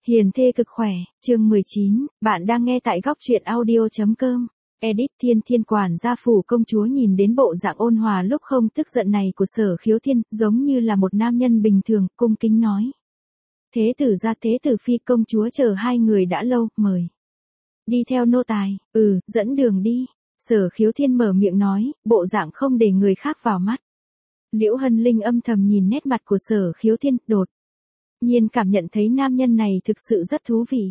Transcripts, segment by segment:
Hiền thê cực khỏe, chương 19, bạn đang nghe tại góc truyện audio.com. Edit Thiên quản gia phủ công chúa nhìn đến bộ dạng ôn hòa lúc không tức giận này của Sở Khiếu Thiên, giống như là một nam nhân bình thường, cung kính nói. Thế tử gia thế tử phi công chúa chờ hai người đã lâu, mời. Đi theo nô tài, dẫn đường đi. Sở Khiếu Thiên mở miệng nói, bộ dạng không để người khác vào mắt. Liễu Hân Linh âm thầm nhìn nét mặt của Sở Khiếu Thiên, đột nhiên cảm nhận thấy nam nhân này thực sự rất thú vị.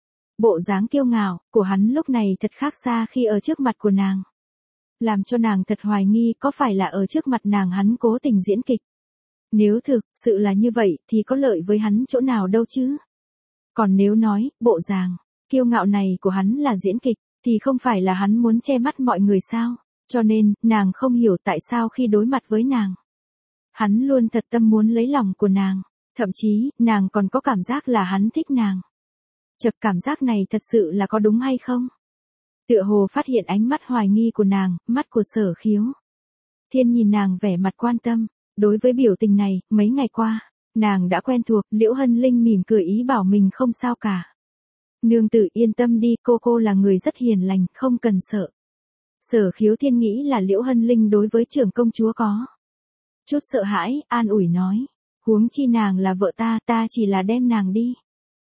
Bộ dáng kiêu ngạo của hắn lúc này thật khác xa khi ở trước mặt của nàng. Làm cho nàng thật hoài nghi có phải là ở trước mặt nàng hắn cố tình diễn kịch. Nếu thực sự là như vậy thì có lợi với hắn chỗ nào đâu chứ. Còn nếu nói, bộ dáng kiêu ngạo này của hắn là diễn kịch, thì không phải là hắn muốn che mắt mọi người sao. Cho nên, nàng không hiểu tại sao khi đối mặt với nàng. Hắn luôn thật tâm muốn lấy lòng của nàng. Thậm chí, nàng còn có cảm giác là hắn thích nàng. Chật, cảm giác này thật sự là có đúng hay không? Tựa hồ phát hiện ánh mắt hoài nghi của nàng, mắt của Sở Khiếu Thiên nhìn nàng vẻ mặt quan tâm. Đối với biểu tình này, mấy ngày qua, nàng đã quen thuộc. Liễu Hân Linh mỉm cười ý bảo mình không sao cả. Nương tử yên tâm đi, cô là người rất hiền lành, không cần sợ. Sở Khiếu Thiên nghĩ là Liễu Hân Linh đối với trưởng công chúa có chút sợ hãi, an ủi nói. Huống chi nàng là vợ ta chỉ là đem nàng đi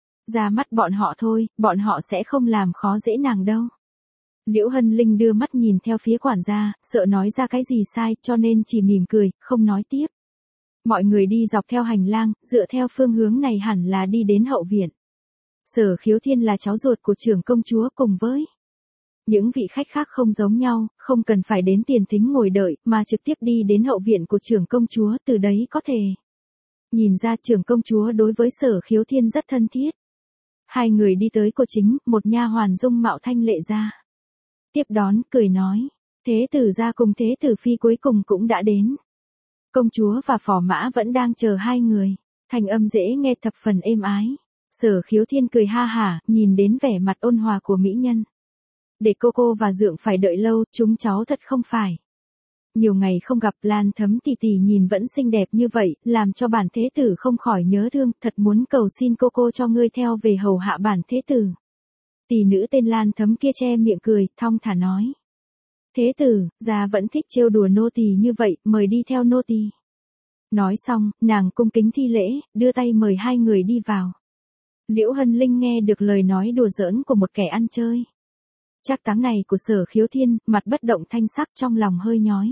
ra mắt bọn họ thôi, bọn họ sẽ không làm khó dễ nàng đâu. Liễu Hân Linh đưa mắt nhìn theo phía quản gia, sợ nói ra cái gì sai cho nên chỉ mỉm cười, không nói tiếp. Mọi người đi dọc theo hành lang, dựa theo phương hướng này hẳn là đi đến hậu viện. Sở Khiếu Thiên là cháu ruột của trưởng công chúa cùng với những vị khách khác không giống nhau, không cần phải đến tiền thính ngồi đợi mà trực tiếp đi đến hậu viện của trưởng công chúa, từ đấy có thể nhìn ra trưởng công chúa đối với Sở Khiếu Thiên rất thân thiết. Hai người đi tới cột chính, một nha hoàn dung mạo thanh lệ ra tiếp đón, cười nói, thế tử gia cùng thế tử phi cuối cùng cũng đã đến. Công chúa và phò mã vẫn đang chờ hai người, thanh âm dễ nghe thập phần êm ái. Sở Khiếu Thiên cười ha hả, nhìn đến vẻ mặt ôn hòa của mỹ nhân. Để cô và dượng phải đợi lâu, chúng cháu thật không phải. Nhiều ngày không gặp, Lan Thấm tỷ tỷ nhìn vẫn xinh đẹp như vậy, làm cho bản thế tử không khỏi nhớ thương, thật muốn cầu xin cô cho ngươi theo về hầu hạ bản thế tử. Tỷ nữ tên Lan Thấm kia che miệng cười, thong thả nói. Thế tử, gia vẫn thích trêu đùa nô tỳ như vậy, mời đi theo nô tỳ. Nói xong, nàng cung kính thi lễ, đưa tay mời hai người đi vào. Liễu Hân Linh nghe được lời nói đùa giỡn của một kẻ ăn chơi trác táng này của Sở Khiếu Thiên, mặt bất động thanh sắc, trong lòng hơi nhói.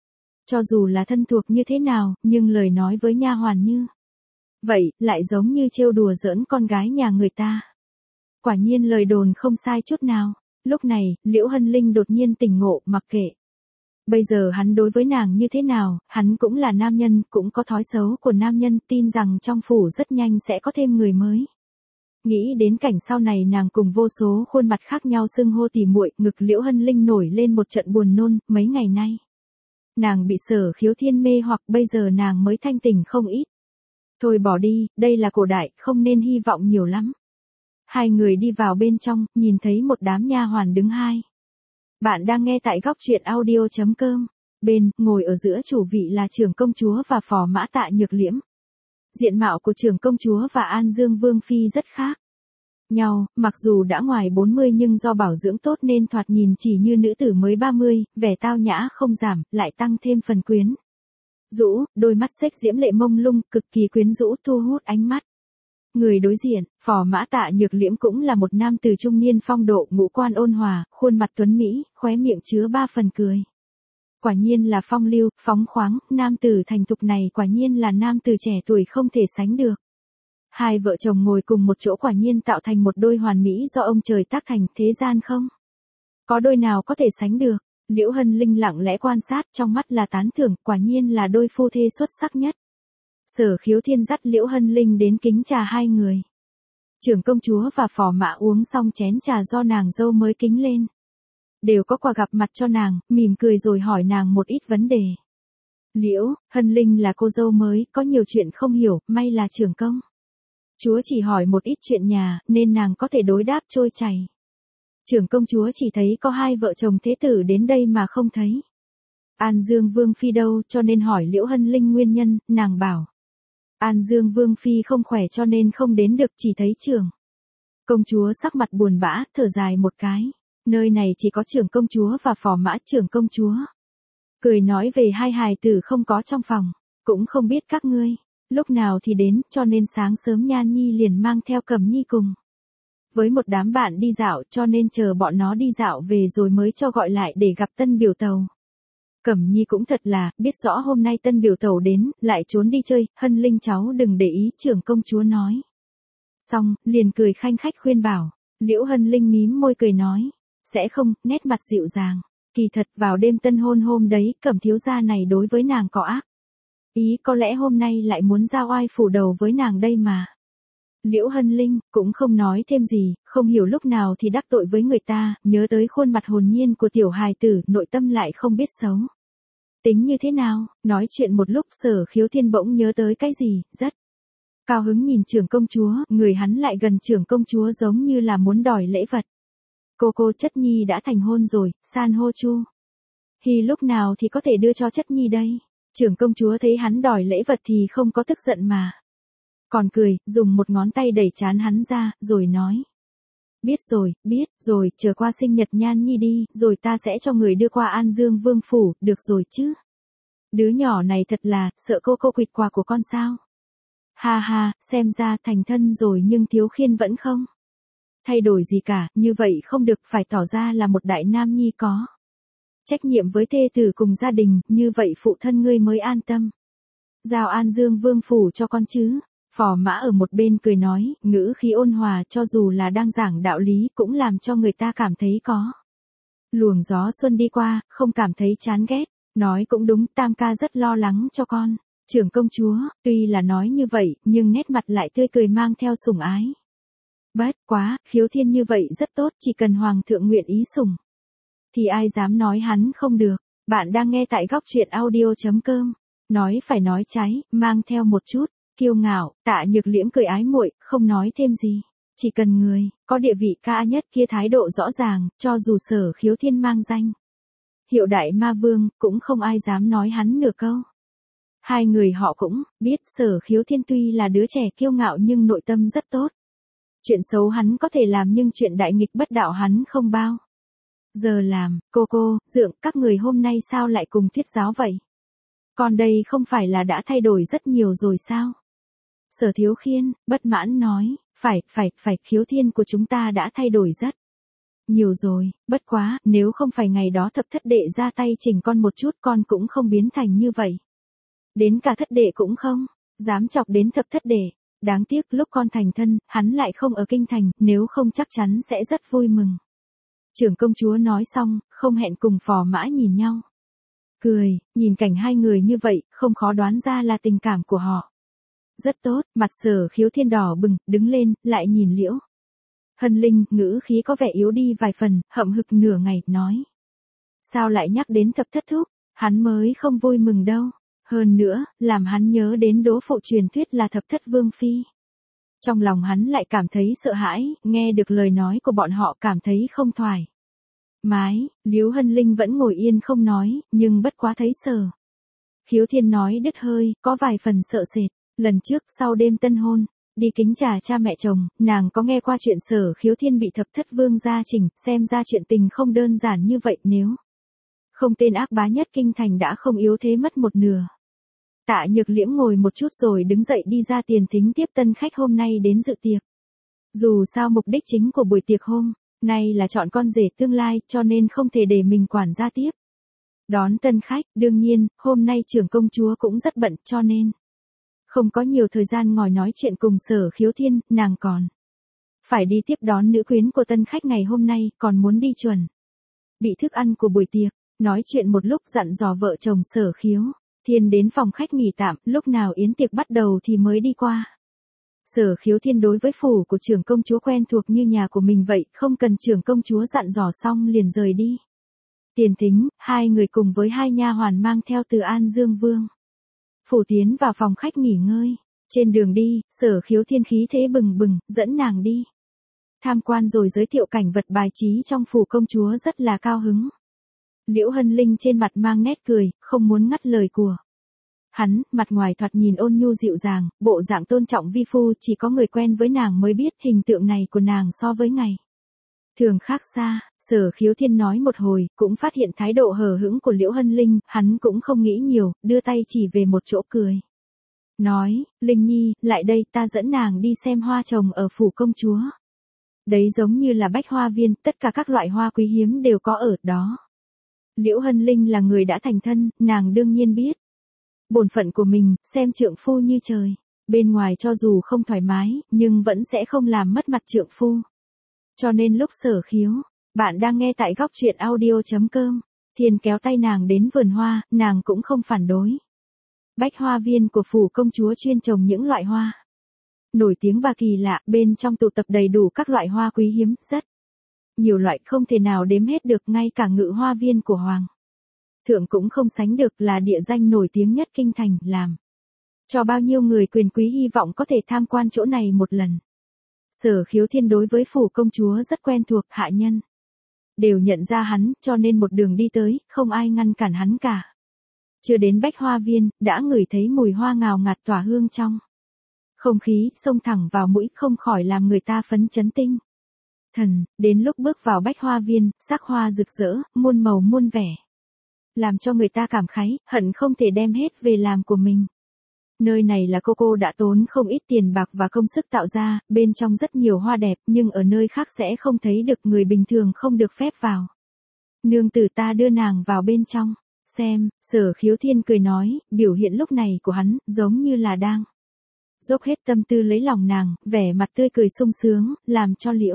Cho dù là thân thuộc như thế nào, nhưng lời nói với nha hoàn như vậy, lại giống như trêu đùa giỡn con gái nhà người ta. Quả nhiên lời đồn không sai chút nào. Lúc này, Liễu Hân Linh đột nhiên tỉnh ngộ, mặc kệ bây giờ hắn đối với nàng như thế nào, hắn cũng là nam nhân, cũng có thói xấu của nam nhân, tin rằng trong phủ rất nhanh sẽ có thêm người mới. Nghĩ đến cảnh sau này nàng cùng vô số khuôn mặt khác nhau xưng hô tỉ muội, ngực Liễu Hân Linh nổi lên một trận buồn nôn. Mấy ngày nay nàng bị Sở Khiếu Thiên mê hoặc, bây giờ nàng mới thanh tỉnh không ít. Thôi bỏ đi, đây là cổ đại, không nên hy vọng nhiều lắm. Hai người đi vào bên trong, nhìn thấy một đám nha hoàn đứng hai. Bạn đang nghe tại góc truyện audio.com. Bên, ngồi ở giữa chủ vị là trưởng công chúa và phò mã Tạ Nhược Liễm. Diện mạo của trưởng công chúa và An Dương Vương Phi rất khác nhau, mặc dù đã ngoài 40 nhưng do bảo dưỡng tốt nên thoạt nhìn chỉ như nữ tử mới 30, vẻ tao nhã không giảm, lại tăng thêm phần quyến rũ, đôi mắt xếch diễm lệ mông lung, cực kỳ quyến rũ, thu hút ánh mắt. Người đối diện, phò mã Tạ Nhược Liễm cũng là một nam tử trung niên phong độ, ngũ quan ôn hòa, khuôn mặt tuấn mỹ, khóe miệng chứa ba phần cười. Quả nhiên là phong lưu, phóng khoáng, nam tử thành thục này quả nhiên là nam tử trẻ tuổi không thể sánh được. Hai vợ chồng ngồi cùng một chỗ quả nhiên tạo thành một đôi hoàn mỹ do ông trời tác thành, thế gian không có đôi nào có thể sánh được. Liễu Hân Linh lặng lẽ quan sát, trong mắt là tán thưởng, quả nhiên là đôi phu thê xuất sắc nhất. Sở Khiếu Thiên dắt Liễu Hân Linh đến kính trà hai người. Trưởng công chúa và phò mã uống xong chén trà do nàng dâu mới kính lên. Đều có quà gặp mặt cho nàng, mỉm cười rồi hỏi nàng một ít vấn đề. Liễu Hân Linh là cô dâu mới, có nhiều chuyện không hiểu, may là trưởng công chúa chỉ hỏi một ít chuyện nhà, nên nàng có thể đối đáp trôi chảy. Trưởng công chúa chỉ thấy có hai vợ chồng thế tử đến đây mà không thấy An Dương Vương Phi đâu, cho nên hỏi Liễu Hân Linh nguyên nhân, nàng bảo An Dương Vương Phi không khỏe cho nên không đến được, chỉ thấy trưởng Công chúa sắc mặt buồn bã, thở dài một cái. Nơi này chỉ có trưởng công chúa và phò mã trưởng công chúa. Cười nói về hai hài tử không có trong phòng. Cũng không biết các ngươi lúc nào thì đến, cho nên sáng sớm Nhan Nhi liền mang theo Cẩm Nhi cùng với một đám bạn đi dạo, cho nên chờ bọn nó đi dạo về rồi mới cho gọi lại để gặp tân biểu tàu. Cẩm Nhi cũng thật là, biết rõ hôm nay tân biểu tàu đến, lại trốn đi chơi, Hân Linh cháu đừng để ý, trưởng công chúa nói. Xong, liền cười khanh khách khuyên bảo. Liễu Hân Linh mím môi cười nói, sẽ không, nét mặt dịu dàng. Kỳ thật vào đêm tân hôn hôm đấy, Cẩm thiếu gia này đối với nàng có ác ý, có lẽ hôm nay lại muốn ra oai phủ đầu với nàng đây mà. Liễu Hân Linh cũng không nói thêm gì, không hiểu lúc nào thì đắc tội với người ta, nhớ tới khuôn mặt hồn nhiên của tiểu hài tử, nội tâm lại không biết xấu. Tính như thế nào, nói chuyện một lúc Sở Khiếu Thiên bỗng nhớ tới cái gì, rất cao hứng nhìn trưởng công chúa, người hắn lại gần trưởng công chúa giống như là muốn đòi lễ vật. Cô Chất Nhi đã thành hôn rồi, san hô chu. Hi lúc nào thì có thể đưa cho Chất Nhi đây? Trưởng công chúa thấy hắn đòi lễ vật thì không có tức giận mà. Còn cười, dùng một ngón tay đẩy trán hắn ra, rồi nói. Biết rồi, chờ qua sinh nhật Nhan Nhi đi, rồi ta sẽ cho người đưa qua An Dương Vương Phủ, được rồi chứ? Đứa nhỏ này thật là, sợ cô quỵt quà của con sao? Ha ha, xem ra thành thân rồi nhưng Thiếu Khiên vẫn không thay đổi gì cả, như vậy không được, phải tỏ ra là một đại nam nhi có trách nhiệm với thê tử cùng gia đình, như vậy phụ thân ngươi mới an tâm. Giao An Dương Vương Phủ cho con chứ. Phò mã ở một bên cười nói, ngữ khí ôn hòa, cho dù là đang giảng đạo lý cũng làm cho người ta cảm thấy có luồng gió xuân đi qua, không cảm thấy chán ghét. Nói cũng đúng, Tam ca rất lo lắng cho con. Trưởng công chúa, tuy là nói như vậy, nhưng nét mặt lại tươi cười mang theo sủng ái. Bất quá, Khiếu Thiên như vậy rất tốt, chỉ cần hoàng thượng nguyện ý sủng thì ai dám nói hắn không được. Bạn đang nghe tại góc truyện audio.com. Nói phải nói trái, mang theo một chút kiêu ngạo. Tạ Nhược Liễm cười ái muội, không nói thêm gì. Chỉ cần người có địa vị cao nhất kia thái độ rõ ràng, cho dù Sở Khiếu Thiên mang danh hiệu đại ma vương, cũng không ai dám nói hắn nửa câu. Hai người họ cũng biết Sở Khiếu Thiên tuy là đứa trẻ kiêu ngạo nhưng nội tâm rất tốt. Chuyện xấu hắn có thể làm nhưng chuyện đại nghịch bất đạo hắn không bao giờ làm. Cô, Dượng, các người hôm nay sao lại cùng thuyết giáo vậy? Còn đây không phải là đã thay đổi rất nhiều rồi sao? Sở Thiếu Khiên, bất mãn nói, phải, Khiếu Thiên của chúng ta đã thay đổi rất nhiều rồi, bất quá, nếu không phải ngày đó thập thất đệ ra tay chỉnh con một chút con cũng không biến thành như vậy. Đến cả thất đệ cũng không dám chọc đến thập thất đệ. Đáng tiếc lúc con thành thân, hắn lại không ở kinh thành, nếu không chắc chắn sẽ rất vui mừng. Trưởng công chúa nói xong, không hẹn cùng phò mã nhìn nhau. Cười, nhìn cảnh hai người như vậy, không khó đoán ra là tình cảm của họ. Rất tốt, mặt Sở Khiếu Thiên đỏ bừng, đứng lên, lại nhìn Liễu Hân Linh, ngữ khí có vẻ yếu đi vài phần, hậm hực nửa ngày, nói. Sao lại nhắc đến thập thất thúc, hắn mới không vui mừng đâu. Hơn nữa, làm hắn nhớ đến đố phụ truyền thuyết là thập thất vương phi. Trong lòng hắn lại cảm thấy sợ hãi, nghe được lời nói của bọn họ cảm thấy không thoải mái. Liễu Hân Linh vẫn ngồi yên không nói, nhưng bất quá thấy Sở Khiếu Thiên nói đứt hơi, có vài phần sợ sệt. Lần trước sau đêm tân hôn, đi kính trà cha mẹ chồng, nàng có nghe qua chuyện Sở Khiếu Thiên bị thập thất vương gia chỉnh, xem ra chuyện tình không đơn giản như vậy, nếu không tên ác bá nhất kinh thành đã không yếu thế mất một nửa. Tạ Nhược Liễm ngồi một chút rồi đứng dậy đi ra tiền thính tiếp tân khách hôm nay đến dự tiệc. Dù sao mục đích chính của buổi tiệc hôm nay là chọn con rể tương lai, cho nên không thể để mình quản gia tiếp đón tân khách. Đương nhiên, hôm nay trưởng công chúa cũng rất bận, cho nên không có nhiều thời gian ngồi nói chuyện cùng Sở Khiếu Thiên, nàng còn phải đi tiếp đón nữ quyến của tân khách ngày hôm nay, còn muốn đi chuẩn bị thức ăn của buổi tiệc. Nói chuyện một lúc dặn dò vợ chồng Sở Khiếu Thiên đến phòng khách nghỉ tạm, lúc nào yến tiệc bắt đầu thì mới đi qua. Sở Khiếu Thiên đối với phủ của trưởng công chúa quen thuộc như nhà của mình vậy, không cần trưởng công chúa dặn dò xong liền rời đi. Tiền thính, hai người cùng với hai nha hoàn mang theo từ An Dương Vương phủ tiến vào phòng khách nghỉ ngơi. Trên đường đi, Sở Khiếu Thiên khí thế bừng bừng, dẫn nàng đi tham quan rồi giới thiệu cảnh vật bài trí trong phủ công chúa rất là cao hứng. Liễu Hân Linh trên mặt mang nét cười, không muốn ngắt lời của Hắn, mặt ngoài thoạt nhìn ôn nhu dịu dàng, bộ dạng tôn trọng vi phu, chỉ có người quen với nàng mới biết hình tượng này của nàng so với ngày thường khác xa. Sở Khiếu Thiên nói một hồi, cũng phát hiện thái độ hờ hững của Liễu Hân Linh, hắn cũng không nghĩ nhiều, đưa tay chỉ về một chỗ cười. Nói, Linh Nhi, lại đây, ta dẫn nàng đi xem hoa trồng ở phủ công chúa. Đấy giống như là bách hoa viên, tất cả các loại hoa quý hiếm đều có ở đó. Liễu Hân Linh là người đã thành thân, nàng đương nhiên biết bổn phận của mình, xem trượng phu như trời. Bên ngoài cho dù không thoải mái, nhưng vẫn sẽ không làm mất mặt trượng phu. Cho nên lúc Sở Khiếu, bạn đang nghe tại góc truyện audio.com, Thiên kéo tay nàng đến vườn hoa, nàng cũng không phản đối. Bách hoa viên của phủ công chúa chuyên trồng những loại hoa nổi tiếng và kỳ lạ, bên trong tụ tập đầy đủ các loại hoa quý hiếm, rất nhiều loại không thể nào đếm hết được, ngay cả Ngự Hoa Viên của Hoàng thượng cũng không sánh được, là địa danh nổi tiếng nhất kinh thành, làm cho bao nhiêu người quyền quý hy vọng có thể tham quan chỗ này một lần. Sở Khiếu Thiên đối với phủ công chúa rất quen thuộc, hạ nhân đều nhận ra hắn, cho nên một đường đi tới, không ai ngăn cản hắn cả. Chưa đến Bách Hoa Viên, đã ngửi thấy mùi hoa ngào ngạt tỏa hương trong không khí, xông thẳng vào mũi, không khỏi làm người ta phấn chấn tinh thần. Đến lúc bước vào Bách Hoa Viên, sắc hoa rực rỡ, muôn màu muôn vẻ, làm cho người ta cảm khái, hận không thể đem hết về làm của mình. Nơi này là cô đã tốn không ít tiền bạc và công sức tạo ra, bên trong rất nhiều hoa đẹp, nhưng ở nơi khác sẽ không thấy được, người bình thường không được phép vào. Nương tử, ta đưa nàng vào bên trong xem. Sở Khiếu Thiên cười nói, biểu hiện lúc này của hắn, giống như là đang dốc hết tâm tư lấy lòng nàng, vẻ mặt tươi cười sung sướng, làm cho Liễu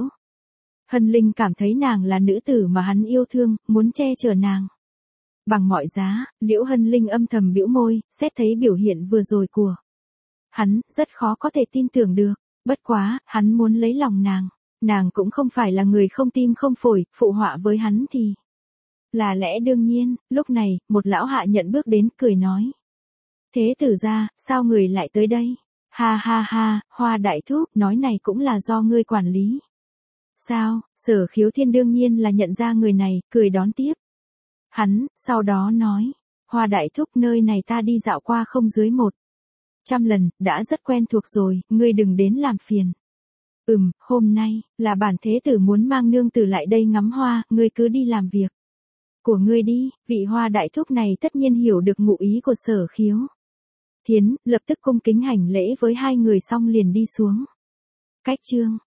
Hân Linh cảm thấy nàng là nữ tử mà hắn yêu thương, muốn che chở nàng bằng mọi giá. Liễu Hân Linh âm thầm bĩu môi, xét thấy biểu hiện vừa rồi của hắn, rất khó có thể tin tưởng được. Bất quá, hắn muốn lấy lòng nàng cũng không phải là người không tim không phổi, phụ họa với hắn thì là lẽ đương nhiên. Lúc này, một lão hạ nhận bước đến, cười nói, thế tử gia, sao người lại tới đây? Ha ha ha, Hoa đại thúc, nói này cũng là do ngươi quản lý sao? Sở Khiếu Thiên đương nhiên là nhận ra người này, cười đón tiếp hắn, sau đó nói, Hoa đại thúc, nơi này ta đi dạo qua không dưới 100 lần, đã rất quen thuộc rồi, ngươi đừng đến làm phiền. Hôm nay, là bản thế tử muốn mang nương tử lại đây ngắm hoa, ngươi cứ đi làm việc của ngươi đi. Vị Hoa đại thúc này tất nhiên hiểu được ngụ ý của Sở Khiếu Thiên, lập tức cung kính hành lễ với hai người xong liền đi xuống. Cách chương